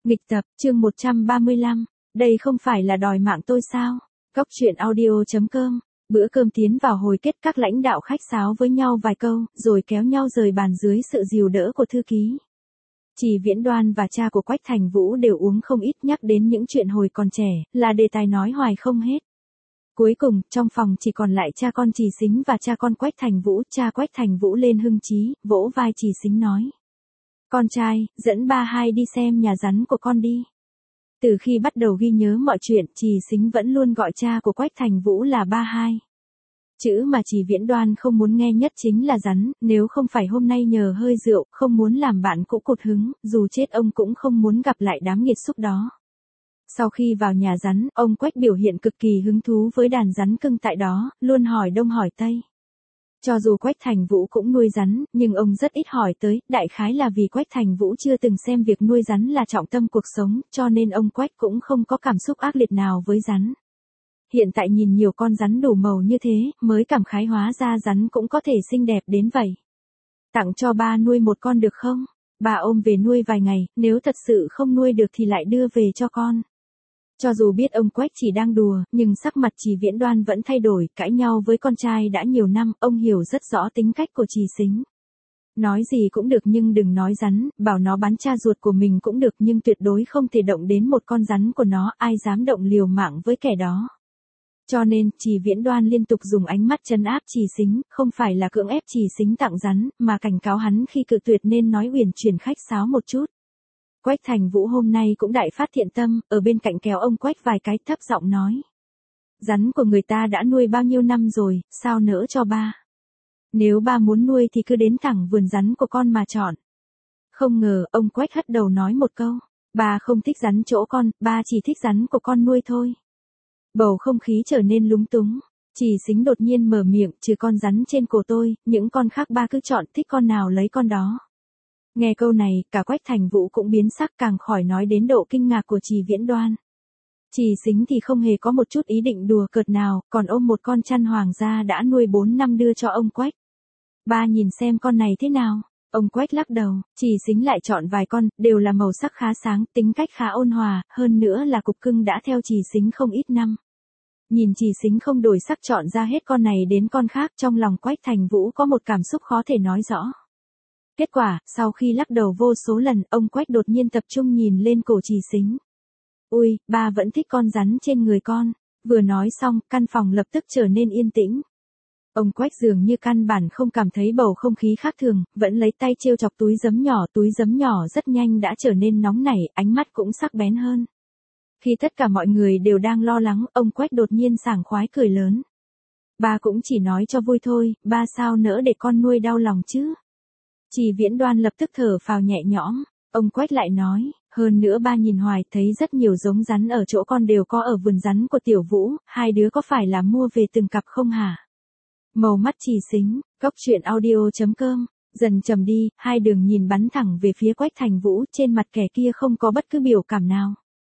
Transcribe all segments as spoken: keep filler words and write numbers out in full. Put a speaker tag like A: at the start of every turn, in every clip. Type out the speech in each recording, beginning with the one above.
A: Nghịch tập, chương một trăm ba mươi lăm, đây không phải là đòi mạng tôi sao? Góc truyện audio chấm com. Bữa cơm tiến vào hồi kết, các lãnh đạo khách sáo với nhau vài câu, rồi kéo nhau rời bàn dưới sự dìu đỡ của thư ký. Chỉ Viễn Đoan và cha của Quách Thành Vũ đều uống không ít, nhắc đến những chuyện hồi còn trẻ, là đề tài nói hoài không hết. Cuối cùng, trong phòng chỉ còn lại cha con Trì Sính và cha con Quách Thành Vũ. Cha Quách Thành Vũ lên hưng chí, vỗ vai Trì Sính nói: "Con trai, dẫn ba hai đi xem nhà rắn của con đi." Từ khi bắt đầu ghi nhớ mọi chuyện, Trì Sính vẫn luôn gọi cha của Quách Thành Vũ là ba hai. Chữ mà Chỉ Viễn Đoan không muốn nghe nhất chính là rắn, nếu không phải hôm nay nhờ hơi rượu, không muốn làm bạn cũ cụt hứng, dù chết ông cũng không muốn gặp lại đám nghiệt xúc đó. Sau khi vào nhà rắn, ông Quách biểu hiện cực kỳ hứng thú với đàn rắn cưng tại đó, luôn hỏi đông hỏi tây. Cho dù Quách Thành Vũ cũng nuôi rắn, nhưng ông rất ít hỏi tới, đại khái là vì Quách Thành Vũ chưa từng xem việc nuôi rắn là trọng tâm cuộc sống, cho nên ông Quách cũng không có cảm xúc ác liệt nào với rắn. Hiện tại nhìn nhiều con rắn đủ màu như thế, mới cảm khái hóa ra rắn cũng có thể xinh đẹp đến vậy. "Tặng cho ba nuôi một con được không? Ba ôm về nuôi vài ngày, nếu thật sự không nuôi được thì lại đưa về cho con." Cho dù biết ông Quách chỉ đang đùa, nhưng sắc mặt Trì Viễn Đoan vẫn thay đổi, cãi nhau với con trai đã nhiều năm, ông hiểu rất rõ tính cách của Trì Sính. Nói gì cũng được nhưng đừng nói rắn, bảo nó bắn cha ruột của mình cũng được nhưng tuyệt đối không thể động đến một con rắn của nó, ai dám động liều mạng với kẻ đó. Cho nên, Trì Viễn Đoan liên tục dùng ánh mắt trấn áp Trì Sính, không phải là cưỡng ép Trì Sính tặng rắn, mà cảnh cáo hắn khi cự tuyệt nên nói uyển chuyển khách sáo một chút. Quách Thành Vũ hôm nay cũng đại phát thiện tâm, ở bên cạnh kéo ông Quách vài cái, thấp giọng nói: "Rắn của người ta đã nuôi bao nhiêu năm rồi, sao nỡ cho ba? Nếu ba muốn nuôi thì cứ đến thẳng vườn rắn của con mà chọn." Không ngờ, ông Quách hất đầu nói một câu: "Ba không thích rắn chỗ con, ba chỉ thích rắn của con nuôi thôi." Bầu không khí trở nên lúng túng. Trì Sính đột nhiên mở miệng: "Trừ con rắn trên cổ tôi, những con khác ba cứ chọn, thích con nào lấy con đó." Nghe câu này, cả Quách Thành Vũ cũng biến sắc, càng khỏi nói đến độ kinh ngạc của Trì Viễn Đoan. Trì Sính thì không hề có một chút ý định đùa cợt nào, còn ôm một con chăn hoàng gia đã nuôi bốn năm đưa cho ông Quách. "Ba nhìn xem con này thế nào?" Ông Quách lắc đầu. Trì Sính lại chọn vài con, đều là màu sắc khá sáng, tính cách khá ôn hòa, hơn nữa là cục cưng đã theo Trì Sính không ít năm. Nhìn Trì Sính không đổi sắc chọn ra hết con này đến con khác, trong lòng Quách Thành Vũ có một cảm xúc khó thể nói rõ. Kết quả, sau khi lắc đầu vô số lần, ông Quách đột nhiên tập trung nhìn lên cổ Trì Sính. "Ui, ba vẫn thích con rắn trên người con." Vừa nói xong, căn phòng lập tức trở nên yên tĩnh. Ông Quách dường như căn bản không cảm thấy bầu không khí khác thường, vẫn lấy tay trêu chọc túi giấm nhỏ, túi giấm nhỏ rất nhanh đã trở nên nóng nảy, ánh mắt cũng sắc bén hơn. Khi tất cả mọi người đều đang lo lắng, ông Quách đột nhiên sảng khoái cười lớn: "Ba cũng chỉ nói cho vui thôi, ba sao nỡ để con nuôi đau lòng chứ." Trì Viễn Đoan lập tức thở phào nhẹ nhõm. Ông Quách lại nói: "Hơn nữa ba nhìn hoài thấy rất nhiều giống rắn ở chỗ con đều có ở vườn rắn của Tiểu Vũ, hai đứa có phải là mua về từng cặp không hả?" Màu mắt Trì Sính, góc truyện audio chấm com, dần trầm đi, hai đường nhìn bắn thẳng về phía Quách Thành Vũ, trên mặt kẻ kia không có bất cứ biểu cảm nào.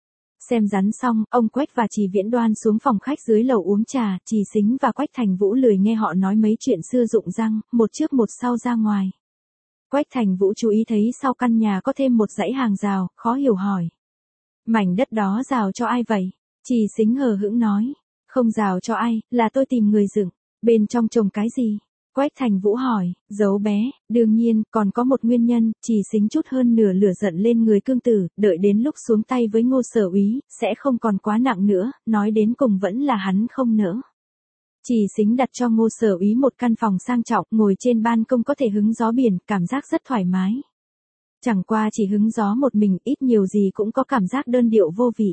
A: Xem rắn xong, ông Quách và Trì Viễn Đoan xuống phòng khách dưới lầu uống trà, Trì Sính và Quách Thành Vũ lười nghe họ nói mấy chuyện xưa rụng răng, một trước một sau ra ngoài. Quách Thành Vũ chú ý thấy sau căn nhà có thêm một dãy hàng rào, khó hiểu hỏi: "Mảnh đất đó rào cho ai vậy?" Trì Sính hờ hững nói: "Không rào cho ai, là tôi tìm người dựng." "Bên trong trồng cái gì?" Quách Thành Vũ hỏi. "Giấu bé, đương nhiên, còn có một nguyên nhân." Trì Sính chút hơn nửa lửa giận lên người cương tử, đợi đến lúc xuống tay với Ngô Sở Úy, sẽ không còn quá nặng nữa, nói đến cùng vẫn là hắn không nỡ. Trì Sính đặt cho Ngô Sở Úy một căn phòng sang trọng, ngồi trên ban công có thể hứng gió biển, cảm giác rất thoải mái. Chẳng qua chỉ hứng gió một mình, ít nhiều gì cũng có cảm giác đơn điệu vô vị.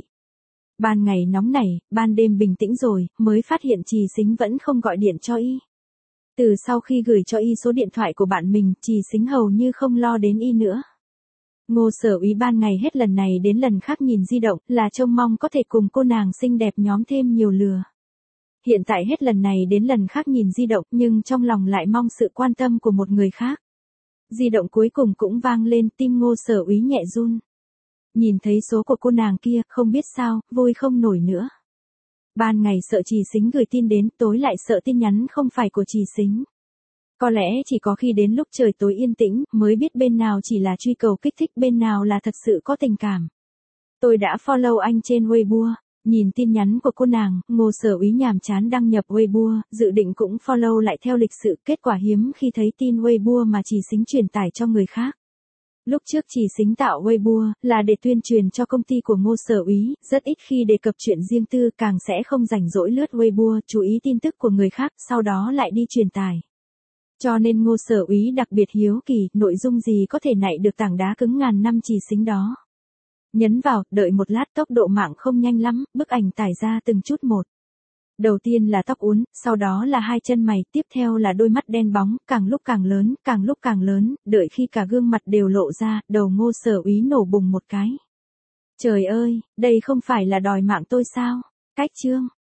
A: Ban ngày nóng nảy, ban đêm bình tĩnh rồi, mới phát hiện Trì Sính vẫn không gọi điện cho y. Từ sau khi gửi cho y số điện thoại của bạn mình, Trì Sính hầu như không lo đến y nữa. Ngô Sở Úy ban ngày hết lần này đến lần khác nhìn di động, là trông mong có thể cùng cô nàng xinh đẹp nhóm thêm nhiều lừa. Hiện tại hết lần này đến lần khác nhìn di động, nhưng trong lòng lại mong sự quan tâm của một người khác. Di động cuối cùng cũng vang lên, tim Ngô Sở Úy nhẹ run. Nhìn thấy số của cô nàng kia, không biết sao, vui không nổi nữa. Ban ngày sợ Trì Sính gửi tin đến, tối lại sợ tin nhắn không phải của Trì Sính. Có lẽ chỉ có khi đến lúc trời tối yên tĩnh, mới biết bên nào chỉ là truy cầu kích thích, bên nào là thật sự có tình cảm. Tôi đã follow anh trên Weibo. Nhìn tin nhắn của cô nàng, Ngô Sở Úy nhàm chán đăng nhập Weibo, dự định cũng follow lại theo lịch sự, kết quả hiếm khi thấy tin Weibo mà Chỉ Xính truyền tải cho người khác. Lúc trước Chỉ Xính tạo Weibo là để tuyên truyền cho công ty của Ngô Sở Úy, rất ít khi đề cập chuyện riêng tư, càng sẽ không rảnh rỗi lướt Weibo, chú ý tin tức của người khác, sau đó lại đi truyền tải. Cho nên Ngô Sở Úy đặc biệt hiếu kỳ, nội dung gì có thể nạy được tảng đá cứng ngàn năm Chỉ Xính đó. Nhấn vào, đợi một lát, tốc độ mạng không nhanh lắm, bức ảnh tải ra từng chút một. Đầu tiên là tóc uốn, sau đó là hai chân mày, tiếp theo là đôi mắt đen bóng, càng lúc càng lớn, càng lúc càng lớn, đợi khi cả gương mặt đều lộ ra, đầu Ngô Sở Úy nổ bùng một cái. Trời ơi, đây không phải là đòi mạng tôi sao? Cách chương